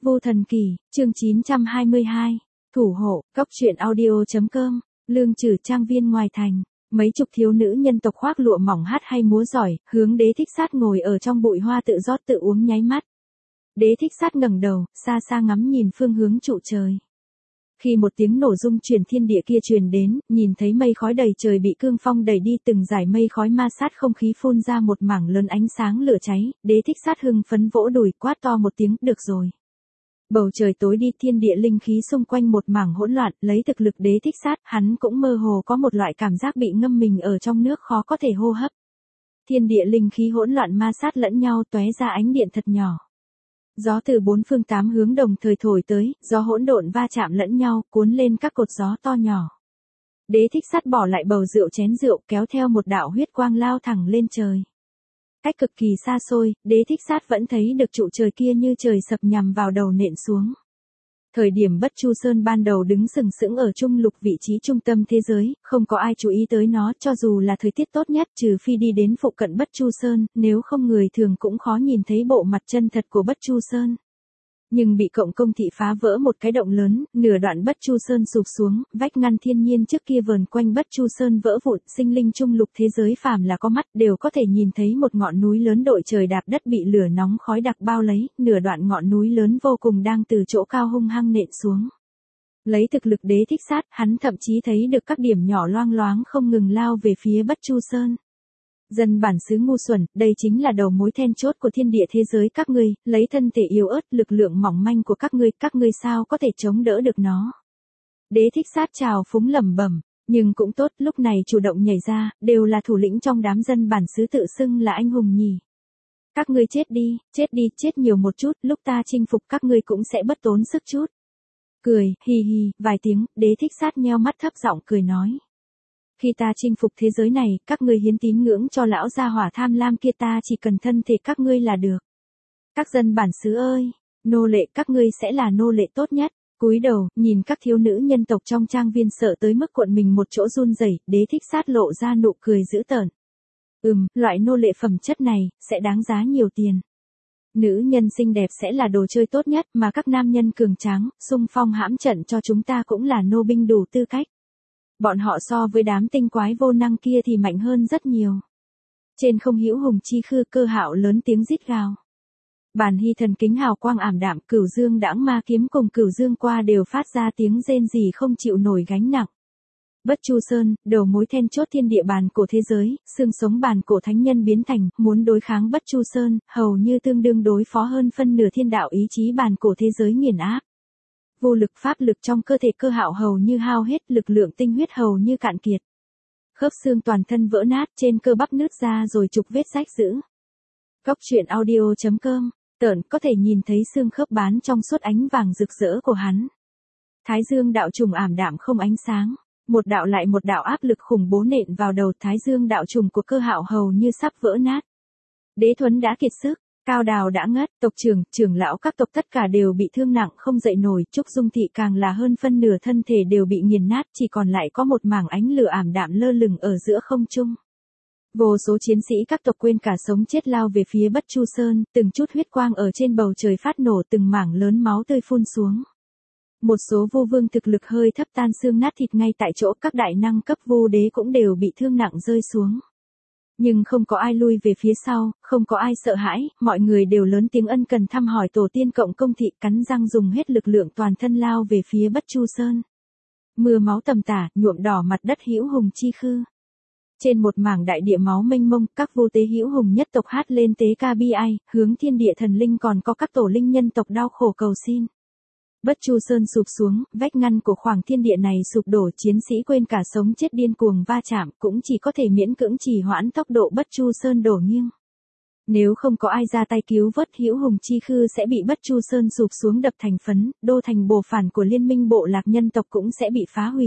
Vô Thần Kỳ, chương 922, thủ hộ, cóc truyện audio.com, lương trừ trang viên ngoài thành. Mấy chục thiếu nữ nhân tộc khoác lụa mỏng hát hay múa giỏi, hướng Đế Thích Sát ngồi ở trong bụi hoa tự rót tự uống nháy mắt. Đế Thích Sát ngẩng đầu, xa xa ngắm nhìn phương hướng trụ trời. Khi một tiếng nổ rung chuyển thiên địa kia truyền đến, nhìn thấy mây khói đầy trời bị cương phong đẩy đi, từng dải mây khói ma sát không khí phun ra một mảng lớn ánh sáng lửa cháy, Đế Thích Sát hưng phấn vỗ đùi, quát to một tiếng, được rồi. Bầu trời tối đi, thiên địa linh khí xung quanh một mảng hỗn loạn, lấy thực lực Đế Thích Sát, hắn cũng mơ hồ có một loại cảm giác bị ngâm mình ở trong nước khó có thể hô hấp. Thiên địa linh khí hỗn loạn ma sát lẫn nhau, tóe ra ánh điện thật nhỏ. Gió từ bốn phương tám hướng đồng thời thổi tới, gió hỗn độn va chạm lẫn nhau, cuốn lên các cột gió to nhỏ. Đế Thích Sát bỏ lại bầu rượu chén rượu, kéo theo một đạo huyết quang lao thẳng lên trời. Cách cực kỳ xa xôi, Đế Thích Sát vẫn thấy được trụ trời kia như trời sập nhằm vào đầu nện xuống. Thời điểm Bất Chu Sơn ban đầu đứng sừng sững ở trung lục vị trí trung tâm thế giới, không có ai chú ý tới nó, cho dù là thời tiết tốt nhất, trừ phi đi đến phụ cận Bất Chu Sơn, nếu không người thường cũng khó nhìn thấy bộ mặt chân thật của Bất Chu Sơn. Nhưng bị Cộng Công thị phá vỡ một cái động lớn, nửa đoạn Bất Chu Sơn sụp xuống, vách ngăn thiên nhiên trước kia vờn quanh Bất Chu Sơn vỡ vụn, sinh linh trung lục thế giới phàm là có mắt đều có thể nhìn thấy một ngọn núi lớn đội trời đạp đất bị lửa nóng khói đặc bao lấy, nửa đoạn ngọn núi lớn vô cùng đang từ chỗ cao hung hăng nện xuống. Lấy thực lực Đế Thích Sát, hắn thậm chí thấy được các điểm nhỏ loang loáng không ngừng lao về phía Bất Chu Sơn. Dân bản xứ ngu xuẩn, đây chính là đầu mối then chốt của thiên địa thế giới các ngươi, lấy thân thể yếu ớt, lực lượng mỏng manh của các ngươi sao có thể chống đỡ được nó. Đế Thích Sát chào phúng lẩm bẩm, nhưng cũng tốt, lúc này chủ động nhảy ra, đều là thủ lĩnh trong đám dân bản xứ tự xưng là anh hùng nhỉ. Các ngươi chết đi, chết nhiều một chút, lúc ta chinh phục các ngươi cũng sẽ bất tốn sức chút. Cười, hì hì, vài tiếng, Đế Thích Sát nheo mắt thấp giọng cười nói. Khi ta chinh phục thế giới này, các ngươi hiến tín ngưỡng cho lão gia hỏa tham lam kia, ta chỉ cần thân thể các ngươi là được. Các dân bản xứ ơi, nô lệ các ngươi sẽ là nô lệ tốt nhất. Cúi đầu, nhìn các thiếu nữ nhân tộc trong trang viên sợ tới mức cuộn mình một chỗ run rẩy, Đế Thích Sát lộ ra nụ cười dữ tợn. Loại nô lệ phẩm chất này, sẽ đáng giá nhiều tiền. Nữ nhân xinh đẹp sẽ là đồ chơi tốt nhất, mà các nam nhân cường tráng, xung phong hãm trận cho chúng ta cũng là nô binh đủ tư cách. Bọn họ so với đám tinh quái vô năng kia thì mạnh hơn rất nhiều. Trên không hữu hùng chi khư, Cơ Hạo lớn tiếng rít gào. Bản hy thần kính hào quang ảm đạm, Cửu Dương đãng ma kiếm cùng Cửu Dương qua đều phát ra tiếng rên rỉ không chịu nổi gánh nặng. Bất Chu Sơn, đầu mối then chốt thiên địa bàn cổ thế giới, xương sống bàn cổ thánh nhân biến thành, muốn đối kháng Bất Chu Sơn, hầu như tương đương đối phó hơn phân nửa thiên đạo ý chí bàn cổ thế giới nghiền áp. Vô lực pháp lực trong cơ thể Cơ Hạo hầu như hao hết, lực lượng tinh huyết hầu như cạn kiệt. Khớp xương toàn thân vỡ nát, trên cơ bắp nứt ra rồi trục vết rách rữ. Cóc truyện audio.com, tởn có thể nhìn thấy xương khớp bán trong suốt ánh vàng rực rỡ của hắn. Thái Dương đạo trùng ảm đạm không ánh sáng, một đạo lại một đạo áp lực khủng bố nện vào đầu Thái Dương đạo trùng của Cơ Hạo hầu như sắp vỡ nát. Đế Thuấn đã kiệt sức. Cao Đào đã ngất, tộc trưởng, trưởng lão các tộc tất cả đều bị thương nặng không dậy nổi, Trúc Dung Thị càng là hơn phân nửa thân thể đều bị nghiền nát, chỉ còn lại có một mảng ánh lửa ảm đạm lơ lửng ở giữa không trung. Vô số chiến sĩ các tộc quên cả sống chết lao về phía Bất Chu Sơn, từng chút huyết quang ở trên bầu trời phát nổ, từng mảng lớn máu tươi phun xuống. Một số vô vương thực lực hơi thấp tan xương nát thịt ngay tại chỗ, các đại năng cấp vô đế cũng đều bị thương nặng rơi xuống. Nhưng không có ai lui về phía sau, không có ai sợ hãi, mọi người đều lớn tiếng ân cần thăm hỏi tổ tiên Cộng Công thị, cắn răng dùng hết lực lượng toàn thân lao về phía Bất Chu Sơn. Mưa máu tầm tả, nhuộm đỏ mặt đất hữu hùng chi khư. Trên một mảng đại địa máu mênh mông, các vô tế hữu hùng nhất tộc hát lên tế ca bi ai, hướng thiên địa thần linh còn có các tổ linh nhân tộc đau khổ cầu xin. Bất Chu Sơn sụp xuống, vách ngăn của khoảng thiên địa này sụp đổ, chiến sĩ quên cả sống chết điên cuồng va chạm, cũng chỉ có thể miễn cưỡng trì hoãn tốc độ Bất Chu Sơn đổ nghiêng. Nếu không có ai ra tay cứu vớt, hữu hùng chi khư sẽ bị Bất Chu Sơn sụp xuống đập thành phấn, đô thành bồ phản của liên minh bộ lạc nhân tộc cũng sẽ bị phá hủy.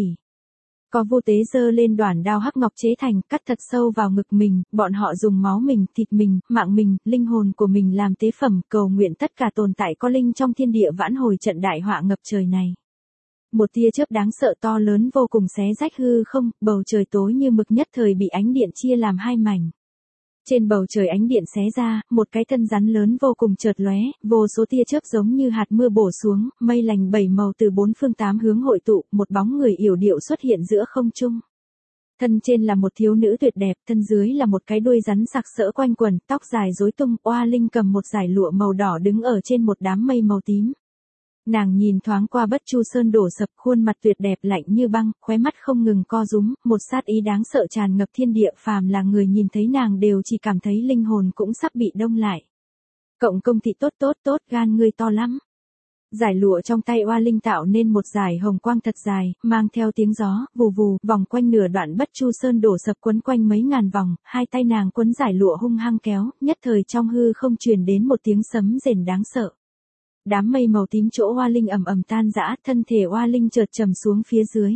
Có vô tế giơ lên đoản đao hắc ngọc chế thành, cắt thật sâu vào ngực mình, bọn họ dùng máu mình, thịt mình, mạng mình, linh hồn của mình làm tế phẩm, cầu nguyện tất cả tồn tại có linh trong thiên địa vãn hồi trận đại họa ngập trời này. Một tia chớp đáng sợ to lớn vô cùng xé rách hư không, bầu trời tối như mực nhất thời bị ánh điện chia làm hai mảnh. Trên bầu trời ánh điện xé ra, một cái thân rắn lớn vô cùng chợt lóe, vô số tia chớp giống như hạt mưa bổ xuống, mây lành bảy màu từ bốn phương tám hướng hội tụ, một bóng người yểu điệu xuất hiện giữa không trung. Thân trên là một thiếu nữ tuyệt đẹp, thân dưới là một cái đuôi rắn sặc sỡ quanh quần, tóc dài rối tung, Oa Linh cầm một dải lụa màu đỏ đứng ở trên một đám mây màu tím. Nàng nhìn thoáng qua Bất Chu Sơn đổ sập, khuôn mặt tuyệt đẹp lạnh như băng, khóe mắt không ngừng co rúm, một sát ý đáng sợ tràn ngập thiên địa, phàm là người nhìn thấy nàng đều chỉ cảm thấy linh hồn cũng sắp bị đông lại. Cộng công thị tốt, gan ngươi to lắm. Giải lụa trong tay Oa Linh tạo nên một dải hồng quang thật dài, mang theo tiếng gió, vù vù, vòng quanh nửa đoạn Bất Chu Sơn đổ sập quấn quanh mấy ngàn vòng, hai tay nàng quấn giải lụa hung hăng kéo, nhất thời trong hư không truyền đến một tiếng sấm rền đáng sợ. Đám mây màu tím chỗ Oa Linh ầm ầm tan rã, thân thể Oa Linh chợt trầm xuống phía dưới.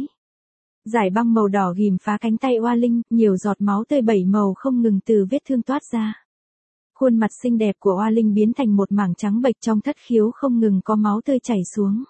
Giải băng màu đỏ ghim phá cánh tay Oa Linh, nhiều giọt máu tươi bảy màu không ngừng từ vết thương toát ra. Khuôn mặt xinh đẹp của Oa Linh biến thành một mảng trắng bệch, trong thất khiếu không ngừng có máu tươi chảy xuống.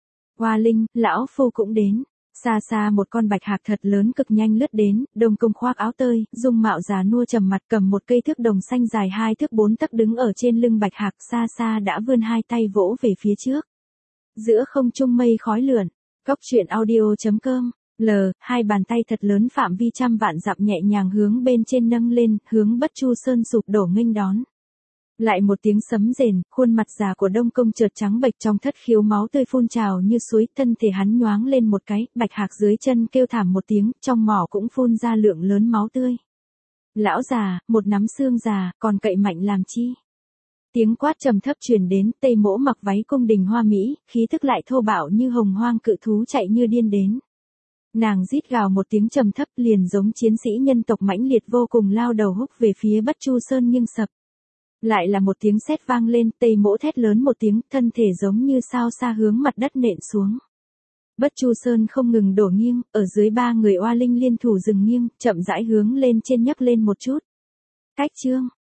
Oa Linh, lão phu cũng đến. Xa xa một con bạch hạc thật lớn cực nhanh lướt đến, Đông Công khoác áo tơi, dung mạo già nua trầm mặt, cầm một cây thước đồng xanh dài 2 thước 4 tấc đứng ở trên lưng bạch hạc, xa xa đã vươn hai tay vỗ về phía trước. Giữa không trung mây khói lượn, Cốc truyện audio.com, hai bàn tay thật lớn phạm vi trăm vạn dặm nhẹ nhàng hướng bên trên nâng lên, hướng Bất Chu Sơn sụp đổ nghênh đón. Lại một tiếng sấm rền, khuôn mặt già của Đông Công chợt trắng bệch, trong thất khiếu máu tươi phun trào như suối, thân thể hắn nhoáng lên một cái, bạch hạc dưới chân kêu thảm một tiếng, trong mỏ cũng phun ra lượng lớn máu tươi. Lão già, một nắm xương già, còn cậy mạnh làm chi? Tiếng quát trầm thấp truyền đến, Tây Mỗ mặc váy cung đình hoa mỹ, khí thức lại thô bạo như hồng hoang cự thú chạy như điên đến. Nàng rít gào một tiếng trầm thấp, liền giống chiến sĩ nhân tộc mãnh liệt vô cùng lao đầu húc về phía Bất Chu Sơn nhưng sập. Lại là một tiếng sét vang lên, Tây Mỗ thét lớn một tiếng, thân thể giống như sao xa hướng mặt đất nện xuống. Bất Chu Sơn không ngừng đổ nghiêng, ở dưới ba người Oa Linh liên thủ dừng nghiêng, chậm rãi hướng lên trên nhấc lên một chút. Cách chương